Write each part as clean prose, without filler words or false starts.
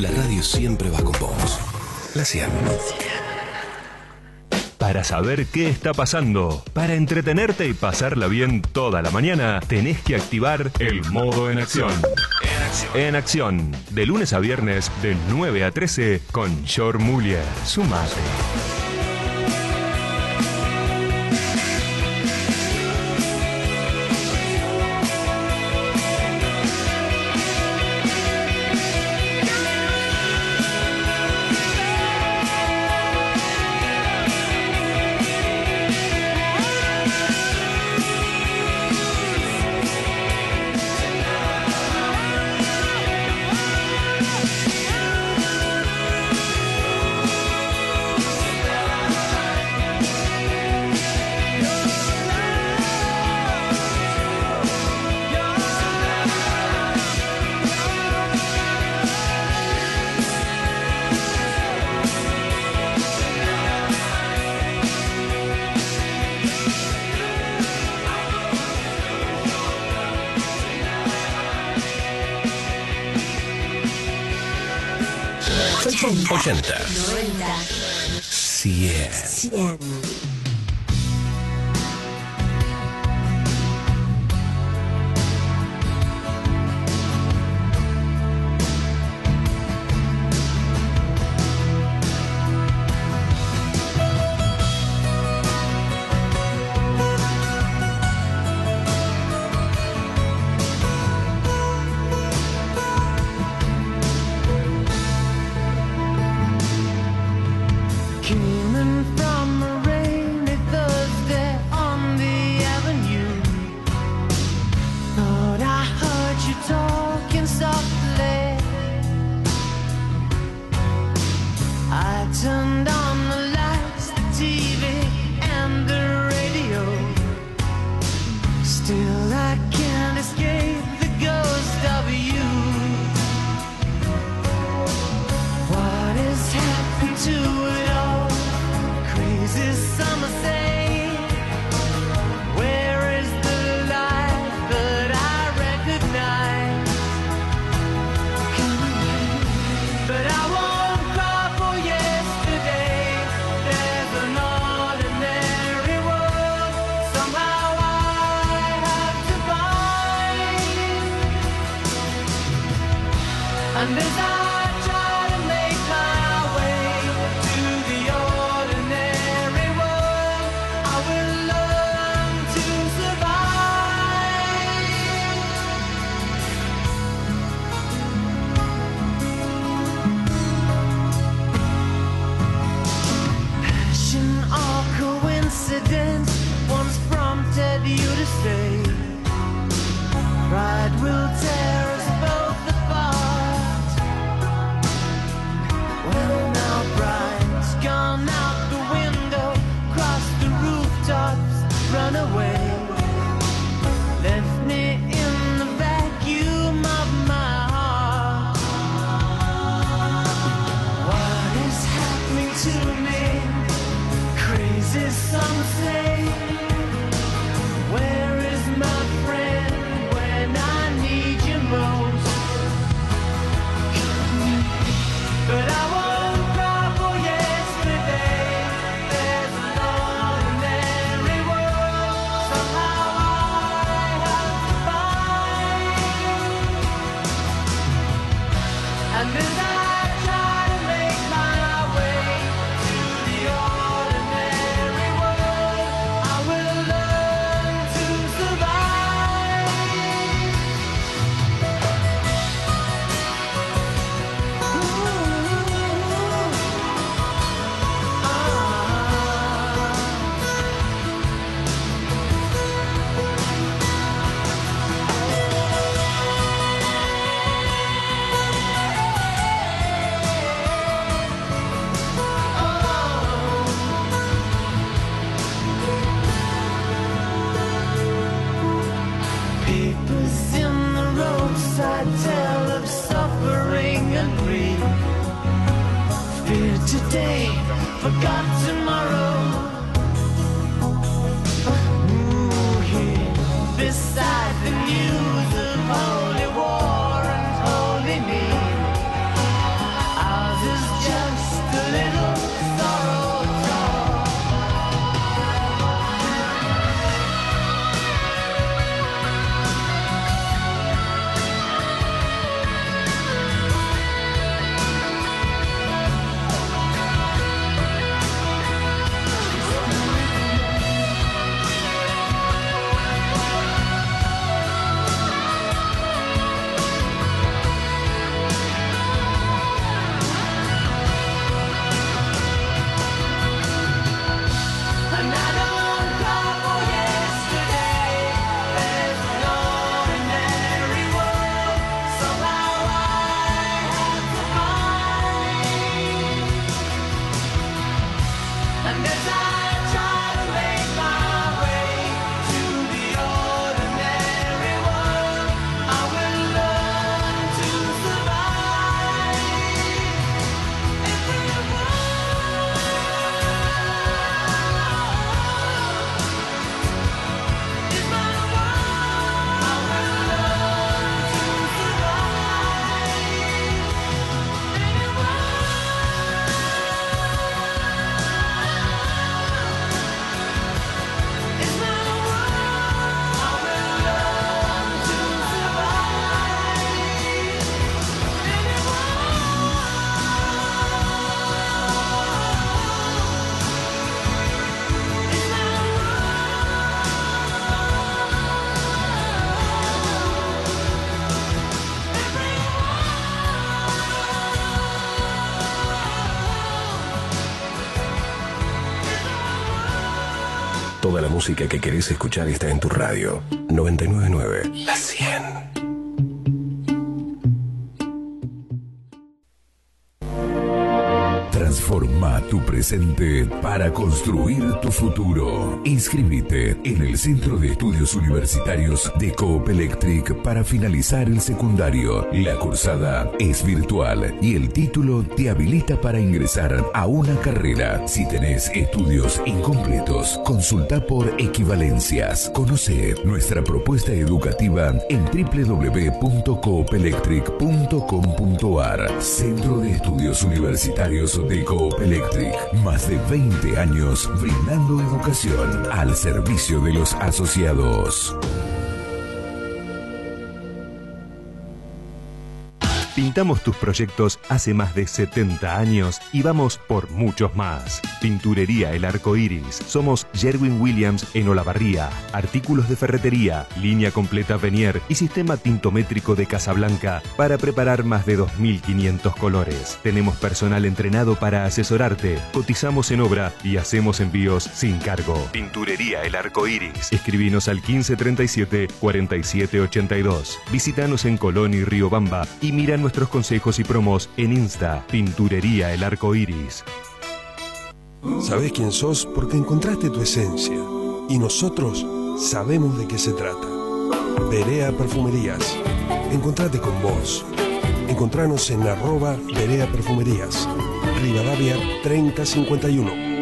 La radio siempre va con vos. La 100. Para saber qué está pasando, para entretenerte y pasarla bien toda la mañana, tenés que activar el modo en acción. En acción, de lunes a viernes, de 9 a 13, con Jor Mulier. Sumate. Ochenta. 90. 100. Toda la música que querés escuchar está en tu radio. 999 La 100. Transforma tu presente para construir tu futuro. Inscríbete en el Centro de Estudios Universitarios de Coop Electric para finalizar el secundario. La cursada es virtual y el título te habilita para ingresar a una carrera. Si tenés estudios incompletos, consulta por equivalencias. Conoce nuestra propuesta educativa en www.coopelectric.com.ar. Centro de Estudios Universitarios de Coop Electric. Más de 20 años brindando educación al servicio de los asociados. Pintamos tus proyectos hace más de 70 años y vamos por muchos más. Pinturería El Arco Iris. Somos Sherwin Williams en Olavarría. Artículos de ferretería, línea completa Venier y sistema tintométrico de Casablanca para preparar más de 2.500 colores. Tenemos personal entrenado para asesorarte. Cotizamos en obra y hacemos envíos sin cargo. Pinturería El Arco Iris. Escribinos al 1537 4782. Visítanos en Colón y Riobamba y mira nuestros consejos y promos en Insta. Pinturería El Arco Iris. Sabés quién sos porque encontraste tu esencia y nosotros sabemos de qué se trata. Berea Perfumerías. Encontrate con vos. Encontranos en @Berea Perfumerías. Rivadavia 3051.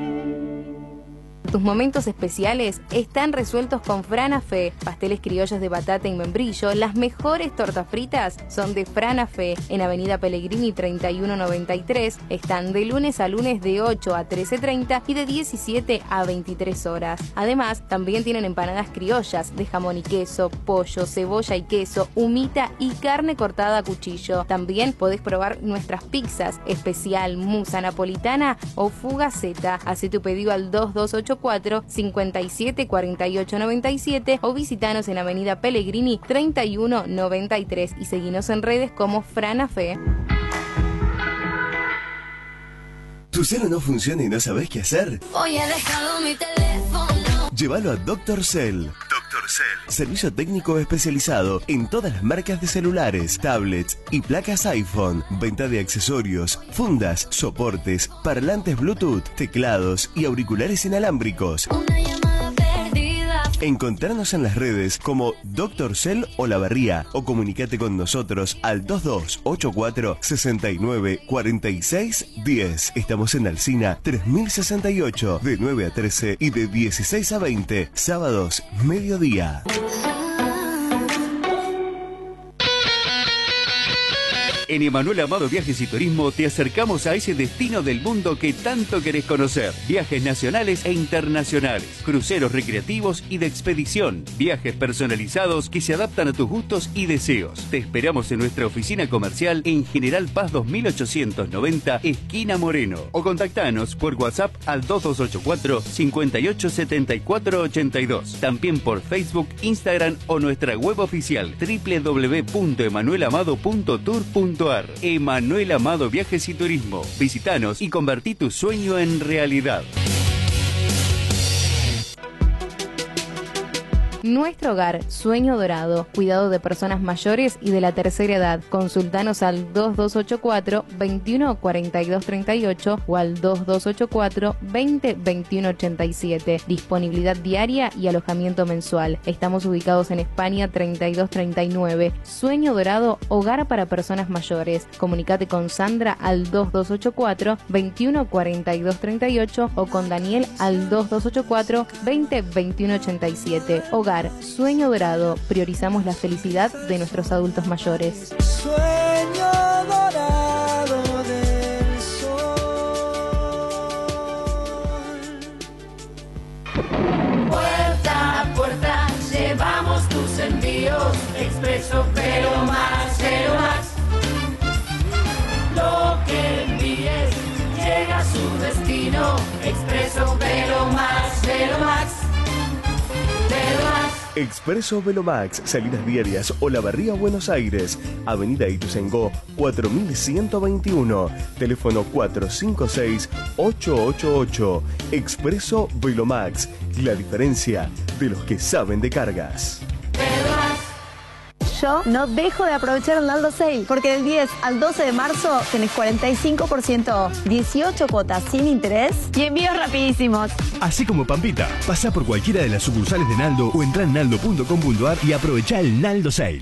Tus momentos especiales están resueltos con Franafe. Pasteles criollos de batata y membrillo. Las mejores tortas fritas son de Franafe. En Avenida Pellegrini 3193. Están de lunes a lunes de 8 a 13:30 y de 17 a 23 horas. Además, también tienen empanadas criollas de jamón y queso, pollo, cebolla y queso, humita y carne cortada a cuchillo. También podés probar nuestras pizzas especial, musa napolitana o fugaceta. Hacé tu pedido al 2284 57 48 97 o visitanos en Avenida Pellegrini 3193 y seguinos en redes como Franafe. ¿Tu celu no funciona y no sabés qué hacer? Hoy he dejado mi teléfono. Llévalo a Dr. Cell. Dr. Cell. Servicio técnico especializado en todas las marcas de celulares, tablets y placas iPhone. Venta de accesorios, fundas, soportes, parlantes Bluetooth, teclados y auriculares inalámbricos. Una llamada perdida. Encontrarnos en las redes como Dr. Cell Olavarría o comunicate con nosotros al 2284 69 46 10. Estamos en Alsina 3068 de 9 a 13 y de 16 a 20, sábados, mediodía. En Emanuel Amado Viajes y Turismo te acercamos a ese destino del mundo que tanto querés conocer. Viajes nacionales e internacionales, cruceros recreativos y de expedición, viajes personalizados que se adaptan a tus gustos y deseos. Te esperamos en nuestra oficina comercial en General Paz 2890, esquina Moreno. O contactanos por WhatsApp al 2284 58 74 82. También por Facebook, Instagram o nuestra web oficial www.emanuelamado.tour.ar. Emanuel Amado Viajes y Turismo. Visítanos y convertí tu sueño en realidad. Nuestro hogar, Sueño Dorado, cuidado de personas mayores y de la tercera edad. Consultanos al 2284 21 42 38 o al 2284 20 21 87. Disponibilidad diaria y alojamiento mensual. Estamos ubicados en España 3239. Sueño Dorado, hogar para personas mayores. Comunicate con Sandra al 2284 21 42 38 o con Daniel al 2284 20 21 87. Hogar, Sueño Dorado. Priorizamos la felicidad de nuestros adultos mayores. Sueño dorado del sol. Puerta a puerta llevamos tus envíos. Expreso Velomax, Velomax. Lo que envíes llega a su destino. Expreso Velomax, Velomax. Expreso Velomax, salidas diarias Olavarría, Buenos Aires, Avenida Ituzaingó 4121, teléfono 456-888. Expreso Velomax, La diferencia de los que saben de cargas. Yo no dejo de aprovechar el Naldo Sale, porque del 10 al 12 de marzo tenés 45% off, 18 cuotas sin interés y envíos rapidísimos. Así como Pampita, pasá por cualquiera de las sucursales de Naldo o entrá en naldo.com.ar y aprovechá el Naldo Sale.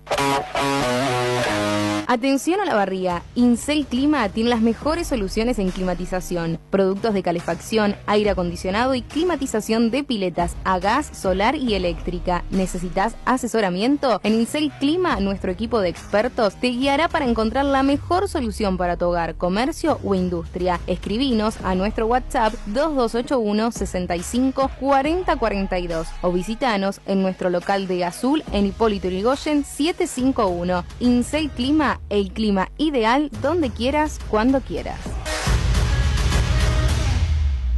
Atención a la barría, Incel Clima tiene las mejores soluciones en climatización, productos de calefacción, aire acondicionado y climatización de piletas a gas, solar y eléctrica. ¿Necesitas asesoramiento? En Incel Clima, nuestro equipo de expertos te guiará para encontrar la mejor solución para tu hogar, comercio o industria. Escribinos a nuestro WhatsApp 2281 65 40 42 o visitanos en nuestro local de Azul en Hipólito Yrigoyen 751. Incel Clima, el clima ideal donde quieras, cuando quieras.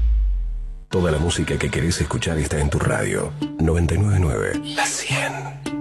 Toda la música que querés escuchar está en tu radio. 999 La 100.